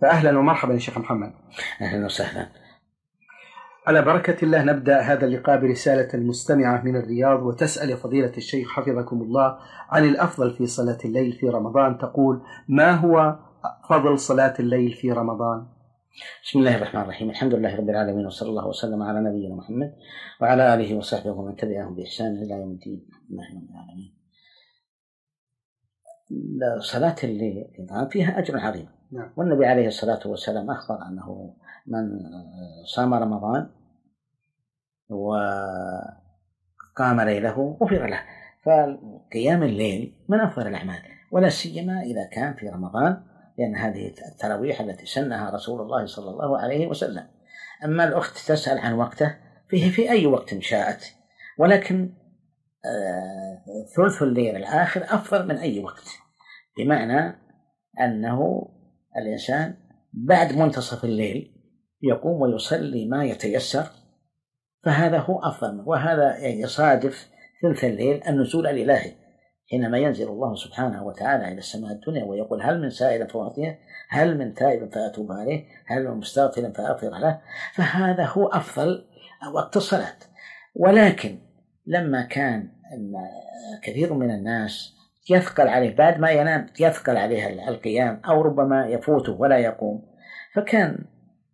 فأهلا ومرحبا يا شيخ محمد. أهلا وسهلا. على بركة الله نبدأ هذا اللقاء برسالة المستمعة من الرياض، وتسأل يا فضيلة الشيخ حفظكم الله عن الأفضل في صلاة الليل في رمضان. تقول: ما هو فضل صلاة الليل في رمضان؟ بسم الله الرحمن الرحيم، الحمد لله رب العالمين، وصلى الله وسلم على نبينا محمد وعلى آله وصحبه ومن تبعهم بإحسان إلى يوم الدين. الله رب العالمين. صلاة الليل فيها أجر عظيم. والنبي عليه الصلاة والسلام أخبر أنه من صام رمضان وقام ليله غفر له. فقيام الليل من أفضل الأعمال، ولا سيما إذا كان في رمضان، لأن هذه التراويح التي سنها رسول الله صلى الله عليه وسلم. أما الأخت تسأل عن وقته، فيه في أي وقت شاءت، ولكن ثلث الليل الآخر أفضل من أي وقت، بمعنى أنه الإنسان بعد منتصف الليل يقوم ويصلي ما يتيسر، فهذا هو أفضل. وهذا يصادف ثلث الليل النزول الإلهي، حينما ينزل الله سبحانه وتعالى إلى السماء الدنيا ويقول: هل من سائل فأعطيه، هل من تائب فأتوب عليه، هل من مستغفر فأغفر له. فهذا هو أفضل وقت الصلاة. ولكن لما كان كثير من الناس يثقل عليه بعد ما ينام، يثقل عليه القيام أو ربما يفوته ولا يقوم، فكان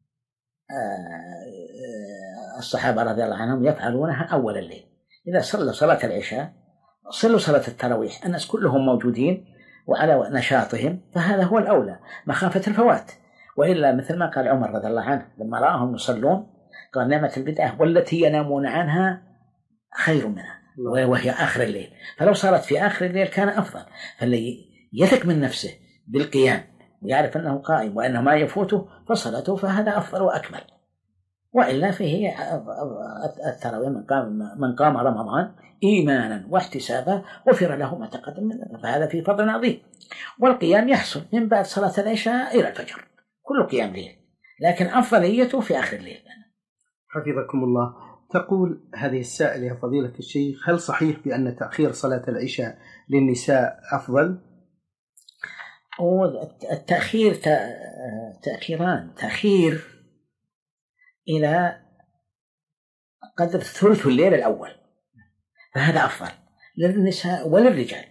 الصحابة رضي الله عنهم يفعلونها أول الليل. إذا صلوا صلاة العشاء صلوا صلاة التراويح، الناس كلهم موجودين وعلى نشاطهم، فهذا هو الأولى مخافة الفوات. وإلا مثل ما قال عمر رضي الله عنه لما رآهم يصلون قال: نعمة البدعة والتي ينامون عنها خير منها، وهي آخر الليل. فلو صارت في آخر الليل كان أفضل. فاللي يثق من نفسه بالقيام ويعرف أنه قائم وأنه ما يفوته فصلاته، فهذا أفضل وأكمل. وإلا فيه التراويح: من قام رمضان إيمانا واحتسابا غفر له ما تقدم من ذنبه، فهذا فيه فضل عظيم. والقيام يحصل من بعد صلاة العشاء إلى الفجر، كل قيام ليل، لكن أفضليته في آخر الليل. حفظكم الله. تقول هذه السائلة: يا فضيلة الشيخ، هل صحيح بأن تأخير صلاة العشاء للنساء أفضل؟ التأخير تأخيران: تأخير إلى قدر ثلث الليل الأول، فهذا أفضل للنساء وللرجال.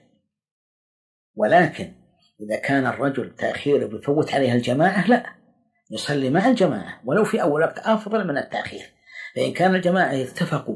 ولكن إذا كان الرجل تأخيره بفوت عليها الجماعة، لا، يصلي مع الجماعة ولو في أول وقت أفضل من التأخير. فإن كان الجماعة اتفقوا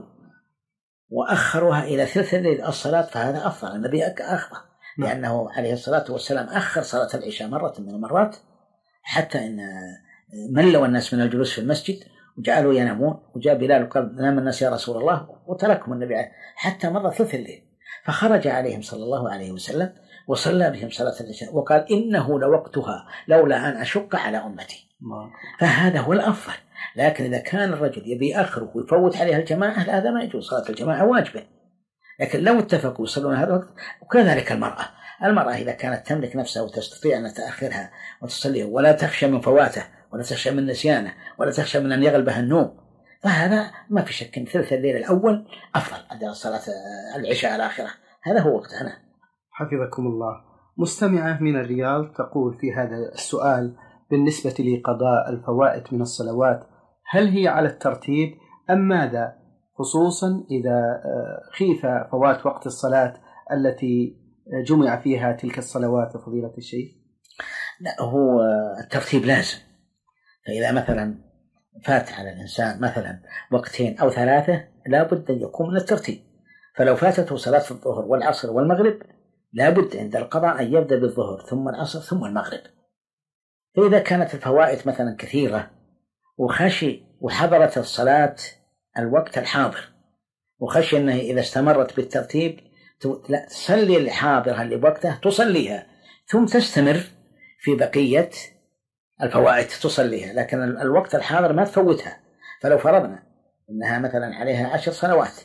وأخروها إلى ثلث الليل الصلاة فهذا أفضل. النبي أخبر لأنه عليه الصلاة والسلام أخر صلاة العشاء مرة من المرات، حتى إن ملوا الناس من الجلوس في المسجد وجعلوا ينامون، وجاء بلال وقال: نام الناس يا رسول الله، وتركهم النبي حتى مضى ثلث الليل، فخرج عليهم صلى الله عليه وسلم وصلى بهم صلاة العشاء وقال: إنه لوقتها لولا أن أشق على أمتي. فهذا هو الأفضل. لكن إذا كان الرجل يبي آخره ويفوت عليها الجماعة، هذا ما يجوز، صلاة الجماعة واجبة. لكن لو اتفقوا يصلون هذا الوقت. وكذلك المرأة إذا كانت تملك نفسها وتستطيع أن تأخرها وتصليه، ولا تخشى من فواته، ولا تخشى من نسيانه، ولا تخشى من أن يغلبها النوم، فهذا ما في شك أن ثلث الليل الأول أفضل عند صلاة العشاء الآخرة. هذا هو وقتنا. حفظكم الله. مستمعة من الرياض تقول في هذا السؤال: بالنسبة لقضاء الفوائت من الصلوات، هل هي على الترتيب أم ماذا، خصوصا إذا خيف فوات وقت الصلاة التي جمع فيها تلك الصلوات فضيلة الشيخ؟ لا، هو الترتيب لازم. فإذا مثلا فات على الإنسان مثلا وقتين أو ثلاثة، لا بد أن يكون من الترتيب. فلو فاتته صلاة الظهر والعصر والمغرب، لا بد عند القضاء أن يبدأ بالظهر ثم العصر ثم المغرب. فإذا كانت الفوائت مثلا كثيرة وخشي وحضرت الصلاة الوقت الحاضر، وخشي أنه إذا استمرت بالترتيب لا، تصلي الحاضرة اللي بوقتها تصليها ثم تستمر في بقية الفوائت تصليها، لكن الوقت الحاضر ما تفوتها. فلو فرضنا أنها مثلا عليها 10 صلوات،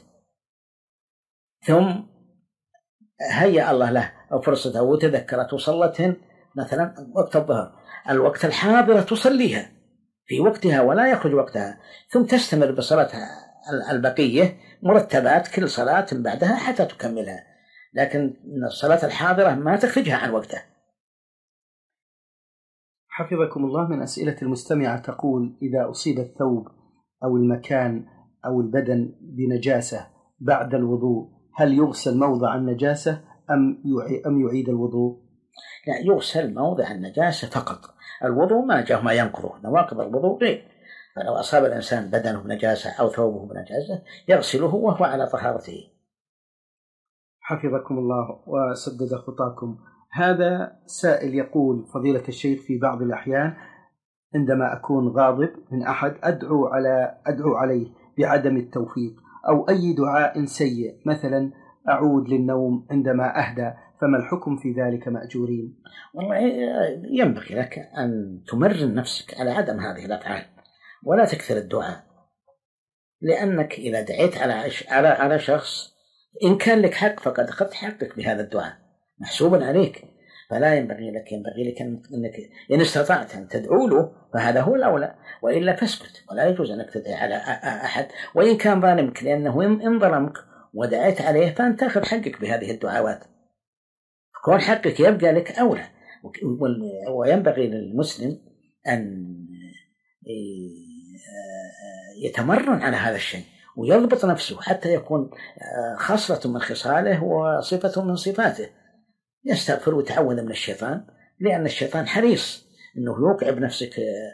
ثم هيأ الله له فرصته وتذكرت وصلتهن مثلا وقت الظهر، الوقت الحاضر تصليها في وقتها ولا يخرج وقتها، ثم تستمر بصلاتها البقية مرتبات كل صلاة بعدها حتى تكملها، لكن الصلاة الحاضرة ما تخرجها عن وقتها. حفظكم الله، من أسئلة المستمعة تقول: إذا أصيب الثوب أو المكان أو البدن بنجاسة بعد الوضوء هل يغسل موضع النجاسة أم يعيد الوضوء؟ لا، يغسل موضع النجاسة فقط. الوضوء ما جاء ما ينقضه، نواقض الوضوء غير. فلو أصاب الإنسان بدنه بنجاسة أو ثوبه بنجاسة يغسله وهو على طهارته. حفظكم الله وسدد خطاكم. هذا سائل يقول: فضيلة الشيخ، في بعض الأحيان عندما أكون غاضب من أحد أدعو عليه بعدم التوفيق أو أي دعاء سيء، مثلا أعود للنوم عندما أهدى، فما الحكم في ذلك مأجورين؟ والله ينبغي لك أن تمرن نفسك على عدم هذه الأفعال ولا تكثر الدعاء، لأنك إذا دعيت على شخص إن كان لك حق فقد أخذت حقك بهذا الدعاء محسوبا عليك. فلا ينبغي لك أنك إن استطعت أن تدعو له فهذا هو الأولى، وإلا فاسكت. ولا يجوز أنك تدعي على أحد وإن كان ظالمك، لأنه إن ظلمك ودعيت عليه فأنت تأخذ حقك بهذه الدعوات. كون حقك يبقى لك أولى. وينبغي للمسلم أن يتمرن على هذا الشيء ويضبط نفسه حتى يكون خصلة من خصاله وصفة من صفاته. يستغفر ويتعوذ من الشيطان، لأن الشيطان حريص أنه يوقع بنفسك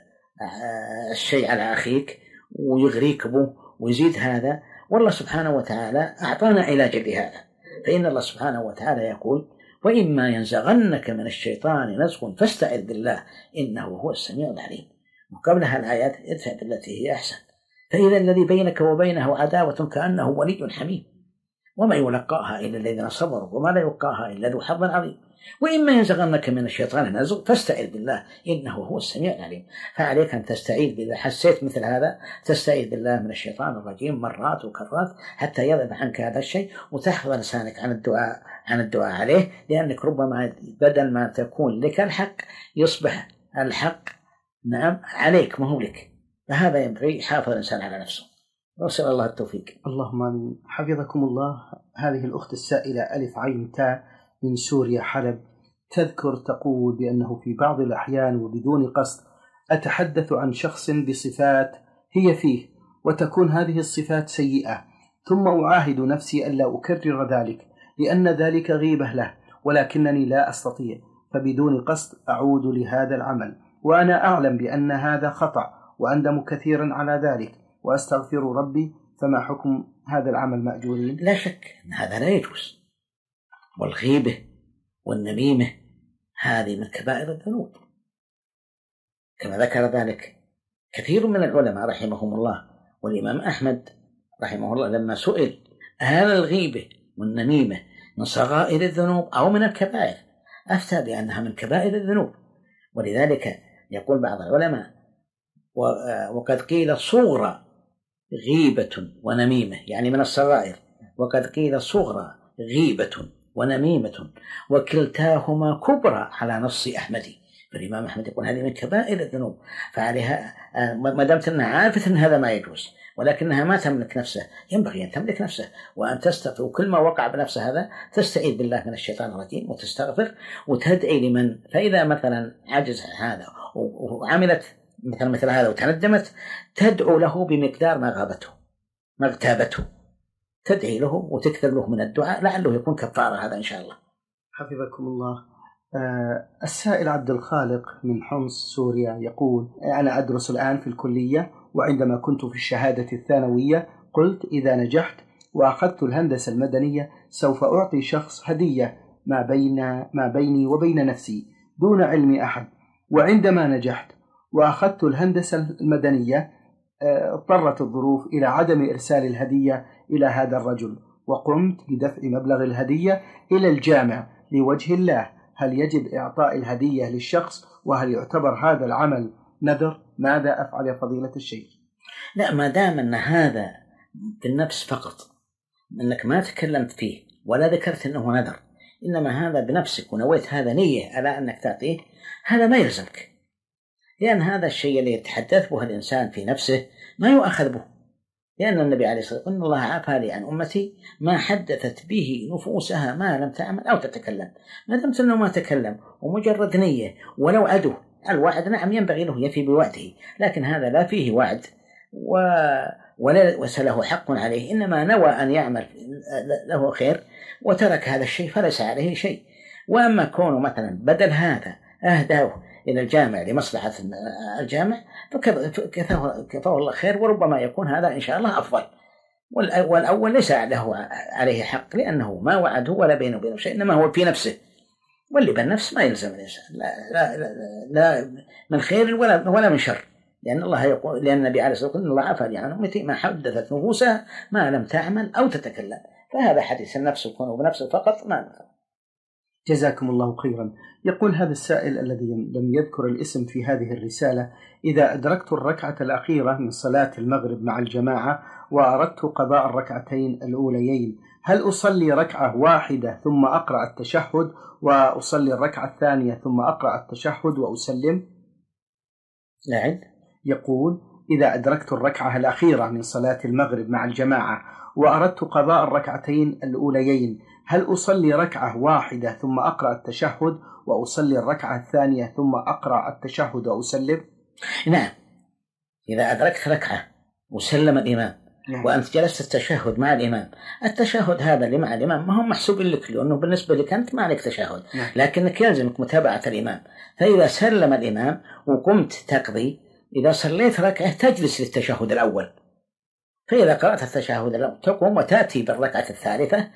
الشيء على أخيك ويغريك به ويزيد هذا. والله سبحانه وتعالى أعطانا علاجا لهذا، فإن الله سبحانه وتعالى يقول: وإما ينزغنك من الشيطان نزغ فاستعذ بالله إنه هو السميع العليم. وقبلها الآيات: ادفع بالتي هي أحسن فإذا الذي بينك وبينه عداوة كأنه ولي حميم وما يلقاها إلا الذين صبروا وما لا يلقاها إلا ذو حظ عظيم. وإما ينزغنك من الشيطان نزغ فاستعذ بالله إنه هو السميع العليم. فعليك أن تستعيذ بالله. حسيت مثل هذا تستعيذ بالله من الشيطان الرجيم مرات وكرات حتى يذهب عنك هذا الشيء، وتحفظ لسانك عن الدعاء عليه، لأنك ربما بدل ما تكون لك الحق يصبح الحق عليك ما هو لك. فهذا ينبغي حافظ الإنسان على نفسه. وصل الله التوفيق. اللهم آمين. حفظكم الله. هذه الأخت السائلة ألف عين تاء من سوريا حلب تذكر تقول بأنه في بعض الأحيان وبدون قصد أتحدث عن شخص بصفات هي فيه وتكون هذه الصفات سيئة، ثم أعاهد نفسي ألا أكرر ذلك لأن ذلك غيبة له، ولكنني لا أستطيع، فبدون قصد أعود لهذا العمل وأنا أعلم بأن هذا خطأ وأندم كثيرا على ذلك وأستغفر ربي، فما حكم هذا العمل مأجورين؟ لا شك أن هذا لا يجوز، والغيبة والنميمة هذه من كبائر الذنوب كما ذكر ذلك كثير من العلماء رحمهم الله. والإمام أحمد رحمه الله لما سئل هل الغيبة والنميمة من صغائر الذنوب أو من الكبائر أفتى بأنها من كبائر الذنوب. ولذلك يقول بعض العلماء: وقد قيل صغرى غيبة ونميمة، يعني من الصغائر، وقد قيل صغرى غيبة ونميمة وكلتاهما كبرى على نص أحمدي. فالإمام أحمد يقول هذه من كبائر الذنوب، فعليها ما دامت أنها عارفة أن هذا ما يجوز ولكنها ما تملك نفسه، ينبغي أن تملك نفسه وأن تستغفر، وكل ما وقع بنفسه هذا تستعيذ بالله من الشيطان الرجيم وتستغفر وتدعي لمن. فإذا مثلا عجز هذا وعملت مثل هذا وتندمت تدعو له بمقدار ما اغتابته، تدعي له وتكثر له من الدعاء لعله يكون كفارة هذا إن شاء الله. حفظكم الله. السائل عبد الخالق من حمص سوريا يقول: أنا أدرس الآن في الكلية، وعندما كنت في الشهادة الثانوية قلت إذا نجحت وأخذت الهندسة المدنية سوف أعطي شخص هدية ما بيني وبين نفسي دون علم أحد، وعندما نجحت وأخذت الهندسة المدنية اضطرت الظروف إلى عدم إرسال الهدية إلى هذا الرجل، وقمت بدفع مبلغ الهدية إلى الجامع لوجه الله. هل يجب إعطاء الهدية للشخص؟ وهل يعتبر هذا العمل نذر؟ ماذا أفعل يا فضيلة الشيخ؟ لا، ما دام أن هذا بالنفس فقط، أنك ما تكلمت فيه ولا ذكرت أنه نذر، إنما هذا بنفسك ونويت هذا نية على أنك تعطيه، هذا ما يلزمك، لأن هذا الشيء اللي يتحدث به الإنسان في نفسه ما يؤخذ به، لأن النبي عليه الصلاة والسلام: إن الله عفى لي عن أمتي ما حدثت به نفوسها ما لم تعمل أو تتكلم. ما دمت أنه ما تكلم ومجرد نية ولو عدو الوعد نعم ينبغي له يفي بوعده، لكن هذا لا فيه وعد ولا له حق عليه، إنما نوى أن يعمل له خير وترك هذا الشيء فليس عليه شيء. وأما كونه مثلا بدل هذا أهداه إلى الجامع لمصلحة الجامع فكفاه الله خير، وربما يكون هذا إن شاء الله أفضل. والأول ليس له عليه حق لأنه ما وعده ولا بينه وبينه شيء، إنما هو في نفسه، واللي بالنفس ما يلزم الإنسان لا من خير ولا من شر، لأن الله يقول، لأن النبي عليه الصلاة والسلام الله عفى عن أمتي ما حدثت نفوسها ما لم تعمل أو تتكلم، فهذا حديث النفس يكون بنفسه فقط ما نفع. جزاكم الله خيرا. يقول هذا السائل الذي لم يذكر الاسم في هذه الرسالة: إذا أدركت الركعة الأخيرة من صلاة المغرب مع الجماعة وأردت قضاء الركعتين الأوليين، هل أصلي ركعة واحدة ثم أقرأ التشهد وأصلي الركعة الثانية ثم أقرأ التشهد وأسلم؟ نعم. يقول: إذا أدركت الركعة الأخيرة من صلاة المغرب مع الجماعة وأردت قضاء الركعتين الأوليين، هل أصلي ركعة واحدة ثم أقرأ التشهد وأصلي الركعة الثانية ثم أقرأ التشهد وأسلم؟ نعم، إذا أدركت ركعة وسلم الإمام وأنت جلست التشهد مع الإمام، التشهد هذا اللي مع الإمام ما هو محسوب لك، لأنه بالنسبة لك أنت ما عليك تشهد، لكنك يلزمك متابعة الإمام. فإذا سلم الإمام وقمت تقضي، إذا صليت ركعة تجلس للتشهد الأول، فإذا قرأت التشهد الأول تقوم وتأتي بالركعة الثالثة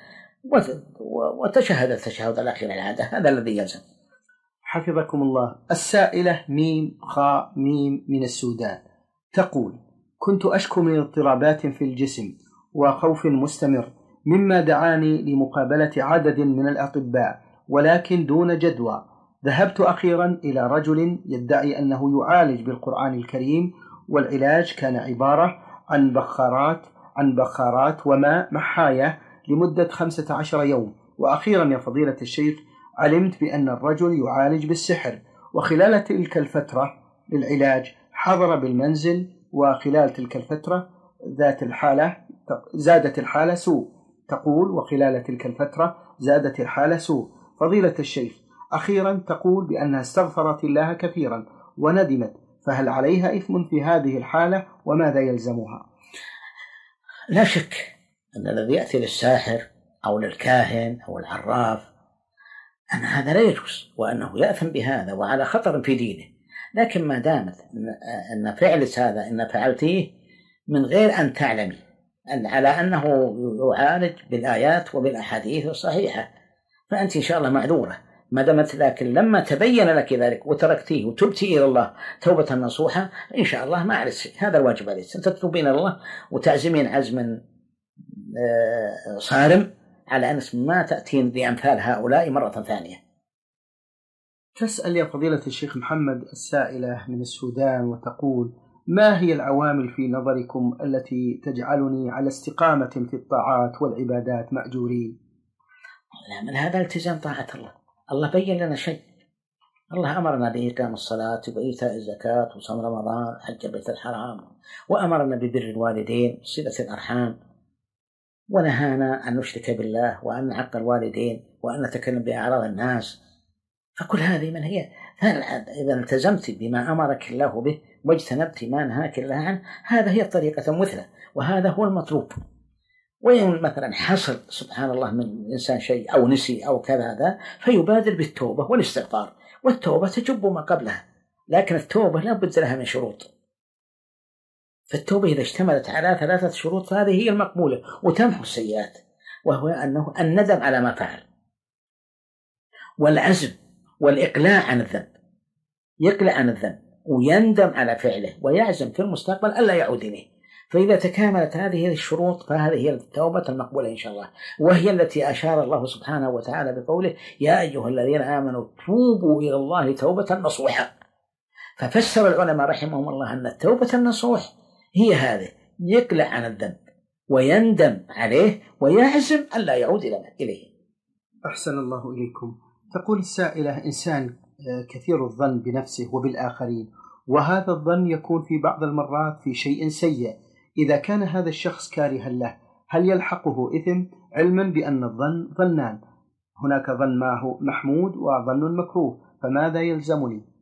وتشهد التشهد الأخير العادة، هذا الذي يلزم. حفظكم الله. السائلة ميم خاء ميم من السودان تقول: كنت أشكو من اضطرابات في الجسم وخوف مستمر، مما دعاني لمقابلة عدد من الأطباء ولكن دون جدوى. ذهبت أخيرا إلى رجل يدعي أنه يعالج بالقرآن الكريم، والعلاج كان عبارة عن بخارات وماء محاية لمدة 15 يوم. وأخيرا يا فضيلة الشيخ علمت بأن الرجل يعالج بالسحر، وخلال تلك الفترة للعلاج حضر بالمنزل، وخلال تلك الفترة زادت الحالة سوء. تقول: وخلال تلك الفترة زادت الحالة سوء. فضيلة الشيخ أخيرا تقول بأنها استغفرت الله كثيرا وندمت، فهل عليها إثم في هذه الحالة وماذا يلزمها؟ لا شك أن الذي يأتي للساحر أو للكاهن أو العراف أن هذا لا يجوز، وأنه يأثم بهذا وعلى خطر في دينه. لكن ما دامت أن فعلت هذا إن فعلتيه من غير أن تعلمي على أنه يعالج بالآيات وبالأحاديث الصحيحة، فأنت إن شاء الله معذورة ما دامت. لكن لما تبين لك ذلك وتركتيه وتبتي إلى الله توبة نصوحة، إن شاء الله ما عليك شيء. هذا الواجب عليك، أن تتوبين إلى الله وتعزمين عزما صارم على أن ما تأتين بأمثال هؤلاء مرة ثانية. تسأل يا فضيلة الشيخ محمد السائلة من السودان وتقول: ما هي العوامل في نظركم التي تجعلني على استقامة في الطاعات والعبادات مأجورين؟ من هذا التزام طاعة الله. الله بين لنا شيء، الله أمرنا بإقام الصلاة وإيتاء الزكاة وصوم رمضان وحج بيت الحرام، وأمرنا ببر الوالدين وصلة الأرحام، ونهانا أن نشرك بالله وأن نعق الوالدين وأن نتكلم بأعراض الناس. فكل هذه من هي؟ إذا التزمت بما أمرك الله به واجتنبت ما نهاك الله عنه، هذا هي الطريقة المثلى، وهذا هو المطلوب. وإن مثلا حصل سبحان الله من الإنسان شيء أو نسي أو كذا هذا، فيبادر بالتوبة والاستغفار، والتوبة تجب ما قبلها، لكن التوبة لا بد لها من شروط. فالتوبة إذا اشتملت على 3 شروط فهذه هي المقبولة وتمحو السيئات، وهو أنه الندم على ما فعل، والعزم والإقلاع عن الذنب، يقلع عن الذنب ويندم على فعله ويعزم في المستقبل ألا يعود إليه. فإذا تكاملت هذه الشروط فهذه هي التوبة المقبولة إن شاء الله، وهي التي أشار الله سبحانه وتعالى بقوله: يا أيها الذين آمنوا توبوا إلى الله توبة نصوحا. ففسر العلماء رحمهم الله أن التوبة النصوح هي هذه، يقلع عن الذنب ويندم عليه ويعزم ألا يعود إليه. أحسن الله إليكم. تقول السائلة: إنسان كثير الظن بنفسه وبالآخرين، وهذا الظن يكون في بعض المرات في شيء سيء. إذا كان هذا الشخص كارها له هل يلحقه إثم، علما بأن الظن ظنان، هناك ظن ما هو محمود وظن مكروه، فماذا يلزمني؟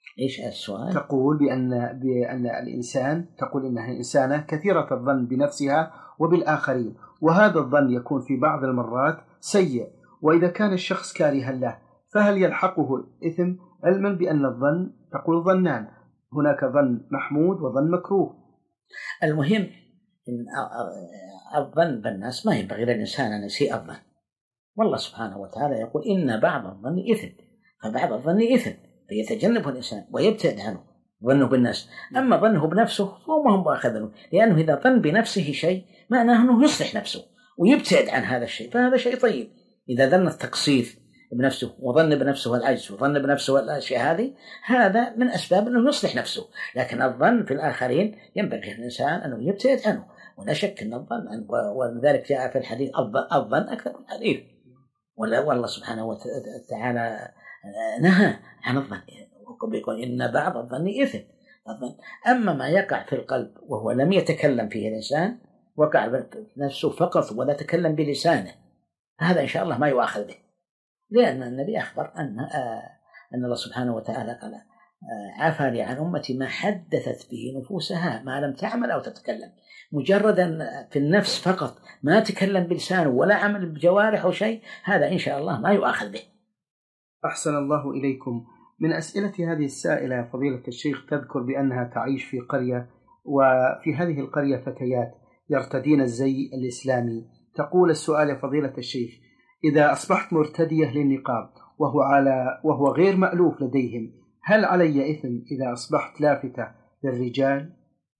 إيش السؤال؟ تقول بأن الإنسان، تقول إنها إنسانة كثيرة الظن بنفسها وبالآخرين، وهذا الظن يكون في بعض المرات سيء، وإذا كان الشخص كارها له فهل يلحقه الإثم، علما بأن الظن تقول ظنان، هناك ظن محمود وظن مكروه. المهم إن الظن بالناس ما ينبغي للإنسان أن يسيء الظن، والله سبحانه وتعالى يقول إن بعض الظن إثم، فبعض الظن إثم فيتجنبه الإنسان ويبتعد عنه ظنه بالناس. أما ظنه بنفسه فهو ما هو مؤاخذ، لأنه إذا ظن بنفسه شيء معناه أنه يصلح نفسه ويبتعد عن هذا الشيء، فهذا شيء طيب. إذا ظن التقصير بنفسه وظن بنفسه العجز وظن بنفسه الأشياء هذه، هذا من أسباب أنه يصلح نفسه. لكن الظن في الآخرين ينبغي الإنسان أنه يبتعد عنه، ولا شك أن الظن، ولذلك جاء في الحديث الظن أكثر من الحديث، والله سبحانه وتعالى نهى عن الظن، ويقول إن بعض الظن إثم. أما ما يقع في القلب وهو لم يتكلم فيه الإنسان، وقع نفسه فقط ولا تكلم بلسانه، هذا إن شاء الله ما يؤاخذ به، لأن النبي أخبر أن الله سبحانه وتعالى قال عفى لي عن أمتي ما حدثت به نفوسها ما لم تعمل أو تتكلم. مجردا في النفس فقط، ما تكلم بلسانه ولا عمل بجوارح أو شيء، هذا إن شاء الله ما يؤاخذ به. أحسن الله إليكم. من أسئلة هذه السائلة فضيلة الشيخ تذكر بأنها تعيش في قرية، وفي هذه القرية فتيات يرتدين الزي الإسلامي. تقول السؤال يا فضيلة الشيخ: إذا أصبحت مرتدية للنقاب وهو غير مألوف لديهم، هل علي إثم إذا أصبحت لافتة للرجال؟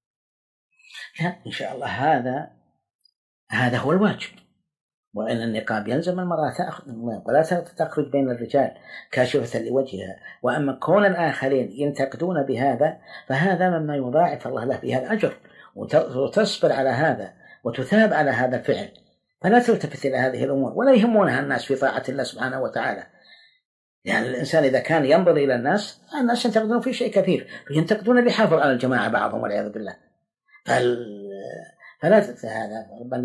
لا، إن شاء الله هذا هو الواجب، وإن النقاب يلزم المرأة ولا تخرج بين الرجال كاشفة لوجهها. وأما كون الآخرين ينتقدون بهذا فهذا مما يضاعف الله له بها الأجر، وتصبر على هذا وتثاب على هذا الفعل، فلا تلتفت إلى هذه الأمور ولا يهمونها الناس في طاعة الله سبحانه وتعالى. يعني الإنسان إذا كان ينظر إلى الناس ينتقدون في شيء كثير، ينتقدون بحافظ على الجماعة بعضهم والعياذ بالله. فلا هذا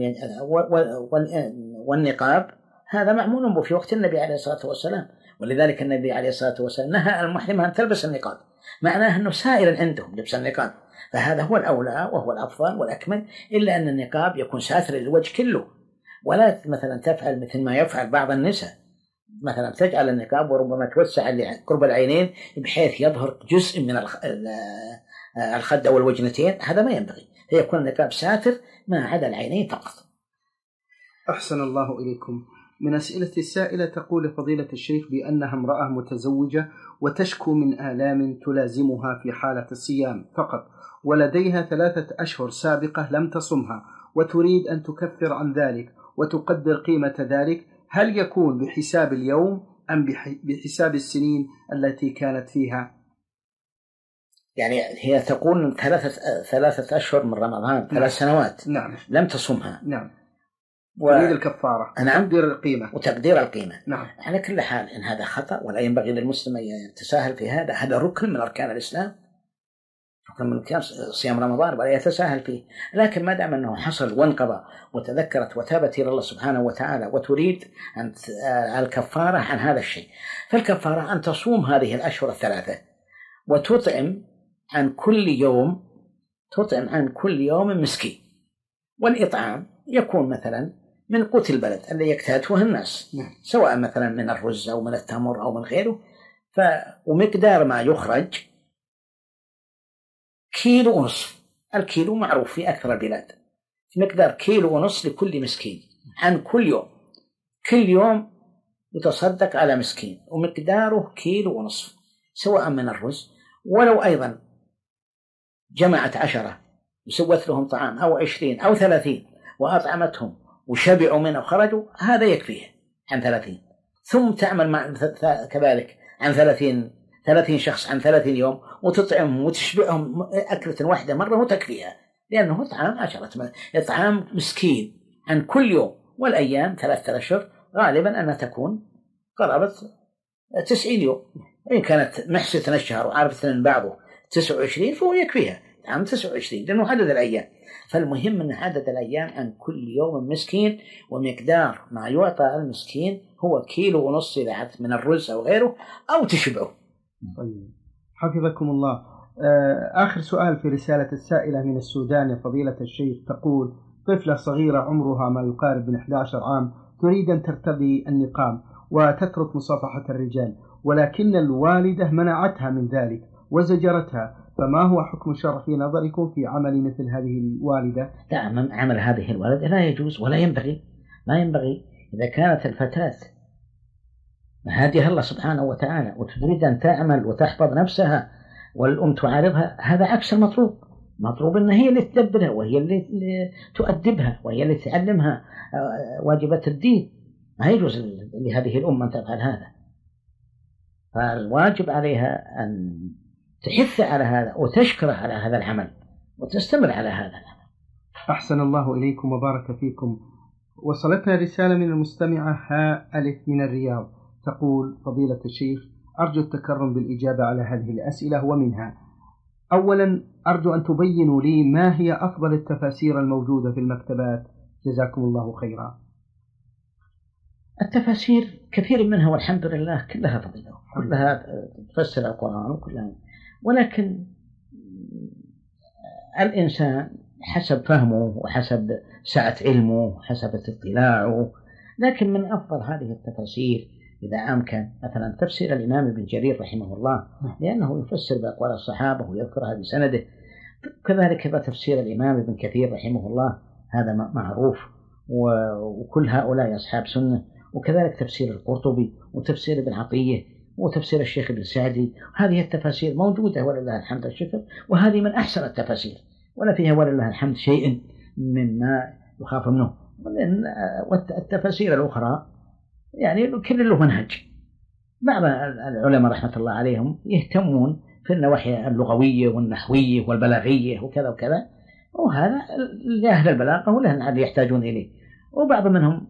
والنقاب هذا معمول به في وقت النبي عليه الصلاة والسلام، ولذلك النبي عليه الصلاة والسلام نهى المحرمة أن تلبس النقاب، معناه أنه سائر عندهم لبس النقاب، فهذا هو الأولى وهو الأفضل والأكمل، إلا أن النقاب يكون ساتر للوجه كله، ولا مثلا تفعل مثل ما يفعل بعض النساء، مثلا تجعل النقاب وربما توسع قرب العينين بحيث يظهر جزء من الخد أو الوجنتين، هذا ما ينبغي، فيكون النقاب ساتر ما عدا العينين فقط. أحسن الله إليكم. من أسئلة السائلة تقول فضيلة الشيخ بأنها امرأة متزوجة وتشكو من آلام تلازمها في حالة الصيام فقط، ولديها 3 أشهر سابقة لم تصمها، وتريد أن تكفر عن ذلك وتقدر قيمة ذلك، هل يكون بحساب اليوم أم بحساب السنين التي كانت فيها؟ يعني هي تقول 3 أشهر من رمضان، 3 سنوات نعم. لم تصمها. نعم. تريد الكفارة. نعم. وتقدير القيمة. نعم. على كل حال إن هذا خطأ ولا ينبغي للمسلم أن يتساهل في هذا، هذا ركن من أركان الإسلام، ركن من أركان صيام رمضان ولا يتساهل فيه. لكن ما دام أنه حصل وانقضى وتذكرت وتابت إلى الله سبحانه وتعالى وتريد أن الكفارة عن هذا الشيء، فالكفارة أن تصوم هذه الأشهر 3 وتطعم عن كل يوم مسكين، والإطعام يكون مثلا من قوت البلد الذي يكتاته الناس، سواء مثلا من الرز أو من التمر أو من غيره، ومقدار ما يخرج 1.5 كيلو. الكيلو معروف في أكثر البلاد، مقدار 1.5 كيلو لكل مسكين عن كل يوم، كل يوم يتصدق على مسكين ومقداره 1.5 كيلو، سواء من الرز، ولو أيضا جمعت 10 وسوت لهم طعام أو 20 أو 30 وأطعمتهم وشبعوا منه وخرجوا، هذا يكفيه عن 30. ثم تعمل كذلك عن 30 شخص عن 30 يوم وتطعمهم وتشبعهم أكلة واحدة مرة وتكفيها، لأنه طعام 10 إطعام مسكين عن كل يوم. والأيام 3 أشهر غالبا أنها تكون قرابة 90 يوم، وإن كانت محسة الشهر وعارفة من بعضه 29 فهو يكفيها عام 29 لأنه عدد الأيام. فالمهم أن عدد الأيام عن كل يوم مسكين، ومقدار ما يعطى المسكين هو 1.5 كيلو من الرز أو غيره أو تشبعه. طيب. حفظكم الله. آخر سؤال في رسالة السائلة من السودان يا فضيلة الشيخ، تقول: طفلة صغيرة عمرها ما يقارب من 11 عام تريد أن ترتدي النقاب وتترك مصافحة الرجال، ولكن الوالدة منعتها من ذلك وزجرتها، فما هو حكم الشرع في نظركم في عمل مثل هذه الوالدة؟ لا، عمل هذه الوالدة لا يجوز ولا ينبغي. لا ينبغي. إذا كانت الفتاة هاديها الله سبحانه وتعالى وتريد أن تعمل وتحفظ نفسها والأم تعارضها، هذا عكس المطلوب. مطلوب أن هي اللي تدبرها وهي اللي تؤدبها وهي اللي تعلمها واجبات الدين. ما يجوز لهذه الأم أن تفعل هذا. فالواجب عليها أن تحث على هذا وتشكره على هذا العمل وتستمر على هذا العمل. أحسن الله إليكم وبارك فيكم. وصلتنا رسالة من المستمعة هاء ألف من الرياض، تقول: فضيلة الشيخ، أرجو التكرم بالإجابة على هذه الأسئلة، ومنها: أولا، أرجو أن تبينوا لي ما هي أفضل التفاسير الموجودة في المكتبات، جزاكم الله خيرا. التفاسير كثير منها والحمد لله كلها فضيلة، كلها تفسر القرآن وكلها، ولكن الإنسان حسب فهمه وحسب سعة علمه وحسب اطلاعه. لكن من أفضل هذه التفاسير إذا أمكن مثلا تفسير الإمام ابن جرير رحمه الله، لأنه يفسر بأقوال الصحابة ويذكرها بسنده. كذلك تفسير الإمام ابن كثير رحمه الله، هذا معروف وكل هؤلاء أصحاب سنة. وكذلك تفسير القرطبي وتفسير ابن عطية وتفسير الشيخ ابن سعدي. هذه التفاسير موجودة ولله الحمد والشكر، وهذه من أحسن التفاسير ولا فيها ولله الحمد شيء مما يخاف منه. والتفاسير الأخرى يعني كل له منهج. بعض العلماء رحمة الله عليهم يهتمون في النواحي اللغوية والنحوية والبلاغية وكذا وكذا، وهذا لأهل البلاغة ولهم يحتاجون إليه. وبعض منهم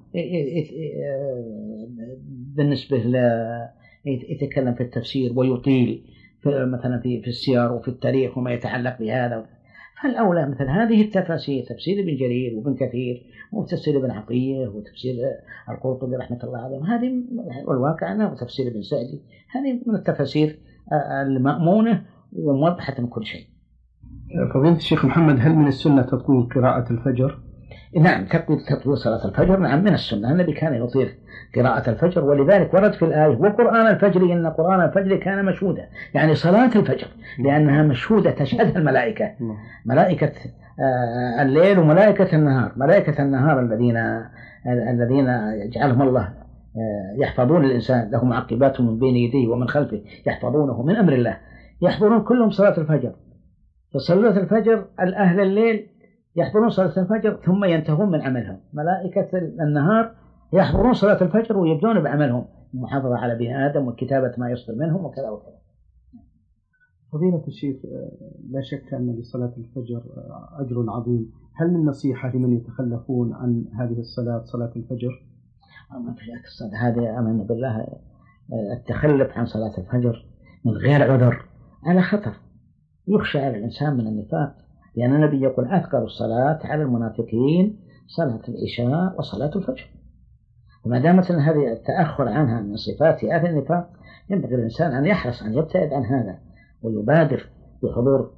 بالنسبة يتكلم في التفسير ويطيل مثلا في السير وفي التاريخ وما يتعلق بهذا. فالأولى مثل هذه التفاسير، تفسير ابن جرير وابن كثير وتفسير ابن عطية وتفسير القرطبي رحمة الله عليهم، هذه والواقع أنه وتفسير ابن سعدي، هذه من التفاسير المأمونة وموضحة من كل شيء. فضيلة الشيخ محمد، هل من السنة تطويل قراءة الفجر؟ نعم، تطويل صلاة الفجر نعم من السنة. النبي كان يطيل قراءة الفجر، ولذلك ورد في الآية: وقرآن الفجر إن قرآن الفجر كان مشهودا، يعني صلاة الفجر لأنها مشهودة تشهدها الملائكة، ملائكة الليل وملائكة النهار. ملائكة النهار الذين يجعلهم الله يحفظون الإنسان، له معقبات من بين يديه ومن خلفه يحفظونه من أمر الله، يحضرون كلهم صلاة الفجر. فصلاة الفجر الأهل الليل يحضرون صلاة الفجر ثم ينتهون من عملهم. ملائكة النهار يحضرون صلاة الفجر ويبدون بعملهم، المحافظة على بني آدم وكتابة ما يصدر منهم وكذا وكذا. فضيلة الشيخ، لا شك أن لصلاة الفجر أجر عظيم، هل من نصيحة لمن يتخلفون عن هذه الصلاة، صلاة الفجر؟ ما في شك هذا أمن بالله، التخلف عن صلاة الفجر من غير عذر على خطر، يخشى على الإنسان من النفاق، لأن النبي يقول: أثقل الصلاة على المنافقين صلاة العشاء وصلاة الفجر. وما دامت أن هذه التأخر عنها من صفات أهل النفاق، ينبغي الإنسان أن يحرص أن يبتعد عن هذا ويبادر بحضور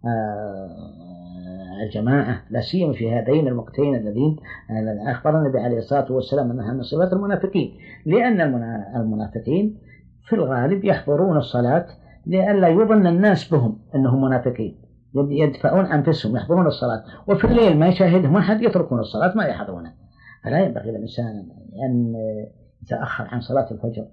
الجماعة، لا سيما في هذين الوقتين الذين أخبر النبي عليه الصلاة والسلام أنها من صفات المنافقين، لأن المنافقين في الغالب يحضرون الصلاة لئلا يظن الناس بهم أنهم منافقين، يدفعون أنفسهم يحضرون الصلاة، وفي الليل ما يشاهدهم أحد يتركون الصلاة ما يحضرونها. فلا ينبغي للإنسان أن يتأخر عن صلاة الفجر،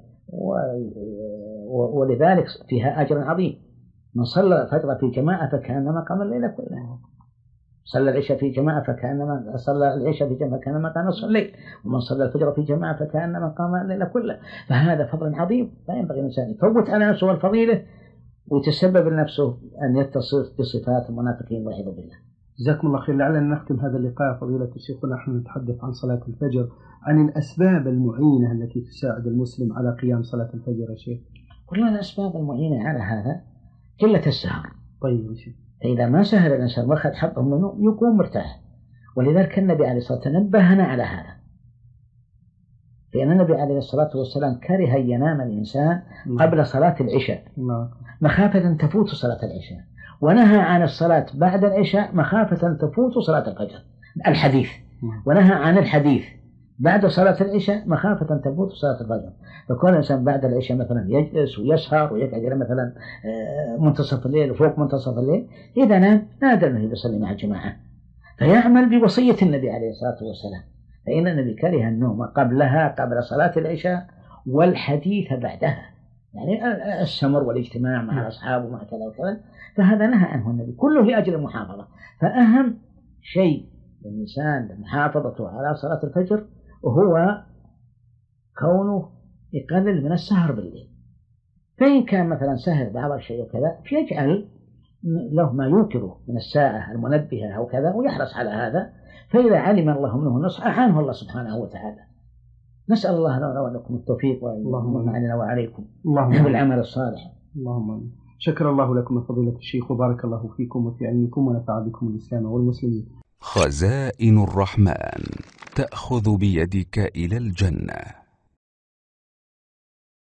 ولذلك فيها أجر عظيم. من صلى الفجر في جماعة فكأنما قام الليل كله، صلى العشاء في جماعة فكأنما صلى العشاء في جماعة فكأنما قام نصف الليل، ومن صلى الفجر في جماعة فكأنما قام الليل كله. فهذا فضل عظيم، لا ينبغي الإنسان يفوت على نفسه الفضيلة ويتسبب لنفسه أن يتصف بصفات المنافقين والعياذ بالله. جزاكم الله خير. لعلنا نختم هذا اللقاء فضيلة الشيخ ونحن نتحدث عن صلاة الفجر، عن الأسباب المعينة التي تساعد المسلم على قيام صلاة الفجر يا شيخ. كلها الأسباب المعينة على هذا قلة السهر. طيب يا شيخ، فإذا ما سهر الإنسان واخذ حقه منه يكون مرتاح، ولذلك النبي عليه الصلاة والسلام نبهنا على هذا. لأن النبي عليه الصلاة والسلام كره أن ينام الإنسان قبل صلاة العشاء مخافة أن تفوت صلاة العشاء، ونهى عن الصلاة بعد العشاء مخافة أن تفوت صلاة الفجر الحديث، ونهى عن الحديث بعد صلاة العشاء مخافة أن تفوت صلاة الفجر. فكون الإنسان بعد العشاء مثلا يجلس ويسهر ويقعد مثلا منتصف الليل وفوق منتصف الليل، إذا نام نادر أنه يصلي مع الجماعة، فيعمل بوصية النبي عليه الصلاة والسلام. فإن النبي كره النوم قبلها قبل صلاة العشاء والحديث بعدها، يعني السمر والاجتماع مع الأصحاب ومع كذا وكذا، فهذا نهى عنه النبي كله لأجل المحافظة. فأهم شيء للإنسان محافظته على صلاة الفجر وهو كونه يقلل من السهر بالليل. فإن كان مثلا سهر بعض الشيء وكذا فيجعل له ما يوقظه من الساعة المنبهة أو كذا ويحرص على هذا، فإذا علم الله منه النصح أعانه الله سبحانه وتعالى. نسأل الله لنا ولكم التوفيق ويمن علينا وعليكم بالعمل الصالح. اللهم شكر الله لكم فضيلة الشيخ وبارك الله فيكم وفي علمكم ونفع بكم الإسلام والمسلمين. خزائن الرحمن تأخذ بيدك إلى الجنة.